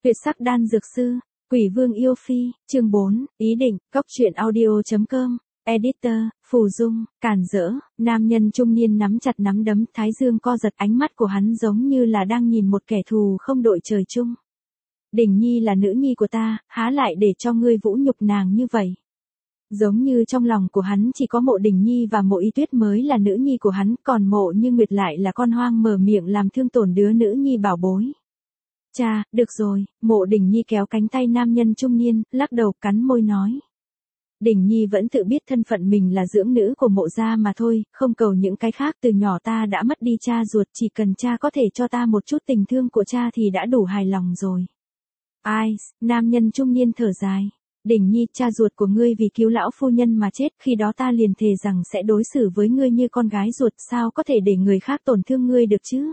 Tuyệt sắc đan dược sư, Quỷ Vương yêu phi, chương 4, ý định, cốc truyện audio.com, editor, Phù Dung, cản rỡ, nam nhân trung niên nắm chặt nắm đấm, thái dương co giật, ánh mắt của hắn giống như là đang nhìn một kẻ thù không đội trời chung. Đình Nhi là nữ nhi của ta, há lại để cho ngươi vũ nhục nàng như vậy. Giống như trong lòng của hắn chỉ có Mộ Đình Nhi và Mộ Y Tuyết mới là nữ nhi của hắn, còn Mộ Như Nguyệt lại là con hoang mở miệng làm thương tổn đứa nữ nhi bảo bối. Cha, được rồi, Mộ Đình Nhi kéo cánh tay nam nhân trung niên, lắc đầu cắn môi nói. Đình Nhi vẫn tự biết thân phận mình là dưỡng nữ của Mộ gia mà thôi, không cầu những cái khác, từ nhỏ ta đã mất đi cha ruột, chỉ cần cha có thể cho ta một chút tình thương của cha thì đã đủ hài lòng rồi. Ai, nam nhân trung niên thở dài. Đình Nhi, cha ruột của ngươi vì cứu lão phu nhân mà chết, khi đó ta liền thề rằng sẽ đối xử với ngươi như con gái ruột, sao có thể để người khác tổn thương ngươi được chứ?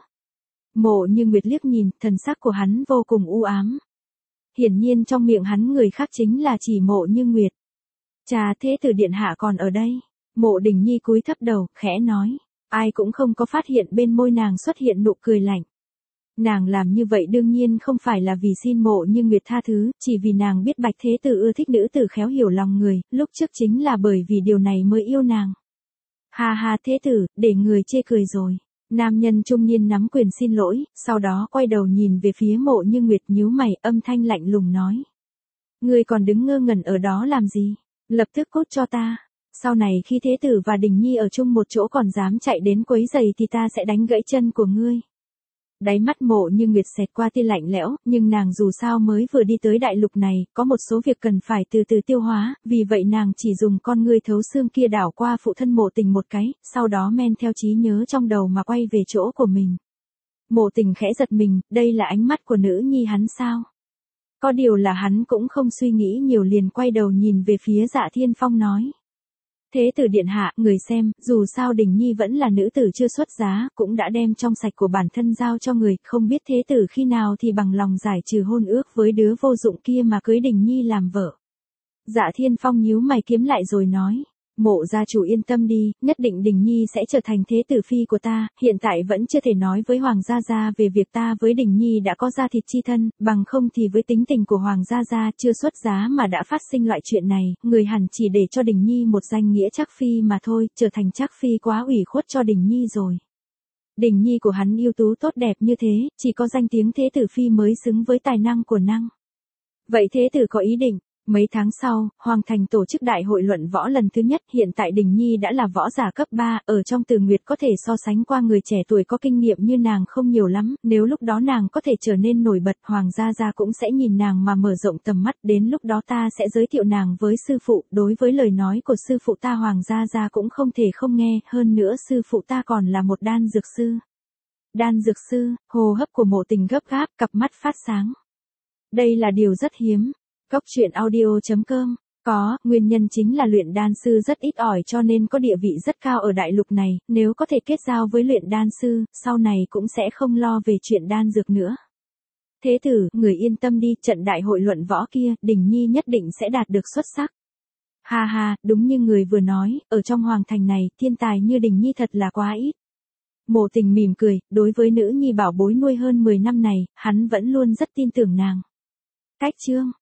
Mộ Như Nguyệt liếc nhìn, thần sắc của hắn vô cùng u ám. Hiển nhiên trong miệng hắn người khác chính là chỉ Mộ Như Nguyệt. Cha, thế tử điện hạ còn ở đây. Mộ Đình Nhi cúi thấp đầu, khẽ nói. Ai cũng không có phát hiện bên môi nàng xuất hiện nụ cười lạnh. Nàng làm như vậy đương nhiên không phải là vì xin Mộ Như Nguyệt tha thứ, chỉ vì nàng biết Bạch Thế Tử ưa thích nữ tử khéo hiểu lòng người, lúc trước chính là bởi vì điều này mới yêu nàng. Ha ha, Thế Tử, để người chê cười rồi. Nam nhân trung niên nắm quyền xin lỗi, sau đó quay đầu nhìn về phía Mộ Như Nguyệt, nhíu mày, âm thanh lạnh lùng nói. Ngươi còn đứng ngơ ngẩn ở đó làm gì? Lập tức cút cho ta. Sau này khi Thế Tử và Đình Nhi ở chung một chỗ còn dám chạy đến quấy giày thì ta sẽ đánh gãy chân của ngươi. Đáy mắt Mộ Như Nguyệt xẹt qua tia lạnh lẽo, nhưng nàng dù sao mới vừa đi tới đại lục này, có một số việc cần phải từ từ tiêu hóa, vì vậy nàng chỉ dùng con ngươi thấu xương kia đảo qua phụ thân Mộ Tình một cái, sau đó men theo trí nhớ trong đầu mà quay về chỗ của mình. Mộ Tình khẽ giật mình, đây là ánh mắt của nữ nhi hắn sao? Có điều là hắn cũng không suy nghĩ nhiều, liền quay đầu nhìn về phía Dạ Thiên Phong nói. Thế tử điện hạ, người xem, dù sao Đình Nhi vẫn là nữ tử chưa xuất giá, cũng đã đem trong sạch của bản thân giao cho người, không biết thế tử khi nào thì bằng lòng giải trừ hôn ước với đứa vô dụng kia mà cưới Đình Nhi làm vợ. Dạ Thiên Phong nhíu mày kiếm lại rồi nói. Mộ gia chủ yên tâm đi, nhất định Đình Nhi sẽ trở thành thế tử phi của ta, hiện tại vẫn chưa thể nói với Hoàng gia gia về việc ta với Đình Nhi đã có gia thịt chi thân, bằng không thì với tính tình của Hoàng gia gia chưa xuất giá mà đã phát sinh loại chuyện này, người hẳn chỉ để cho Đình Nhi một danh nghĩa trác phi mà thôi, trở thành trác phi quá ủy khuất cho Đình Nhi rồi. Đình Nhi của hắn ưu tú tốt đẹp như thế, chỉ có danh tiếng thế tử phi mới xứng với tài năng của năng. Vậy thế tử có ý định? Mấy tháng sau, Hoàng Thành tổ chức đại hội luận võ lần thứ nhất, hiện tại Đình Nhi đã là võ giả cấp 3, ở trong Từ Nguyệt có thể so sánh qua người trẻ tuổi có kinh nghiệm như nàng không nhiều lắm, nếu lúc đó nàng có thể trở nên nổi bật, Hoàng gia gia cũng sẽ nhìn nàng mà mở rộng tầm mắt, đến lúc đó ta sẽ giới thiệu nàng với sư phụ, đối với lời nói của sư phụ ta Hoàng gia gia cũng không thể không nghe, hơn nữa sư phụ ta còn là một đan dược sư. Đan dược sư, hô hấp của Mộ Tình gấp gáp, cặp mắt phát sáng. Đây là điều rất hiếm. Cốc truyện audio.com, nguyên nhân chính là luyện đan sư rất ít ỏi cho nên có địa vị rất cao ở đại lục này, nếu có thể kết giao với luyện đan sư, sau này cũng sẽ không lo về chuyện đan dược nữa. Thế tử, người yên tâm đi, trận đại hội luận võ kia, Đình Nhi nhất định sẽ đạt được xuất sắc. Ha ha, đúng như người vừa nói, ở trong Hoàng Thành này, thiên tài như Đình Nhi thật là quá ít. Mộ Tình mỉm cười, đối với nữ nhi bảo bối nuôi hơn 10 năm này, hắn vẫn luôn rất tin tưởng nàng. Cách chương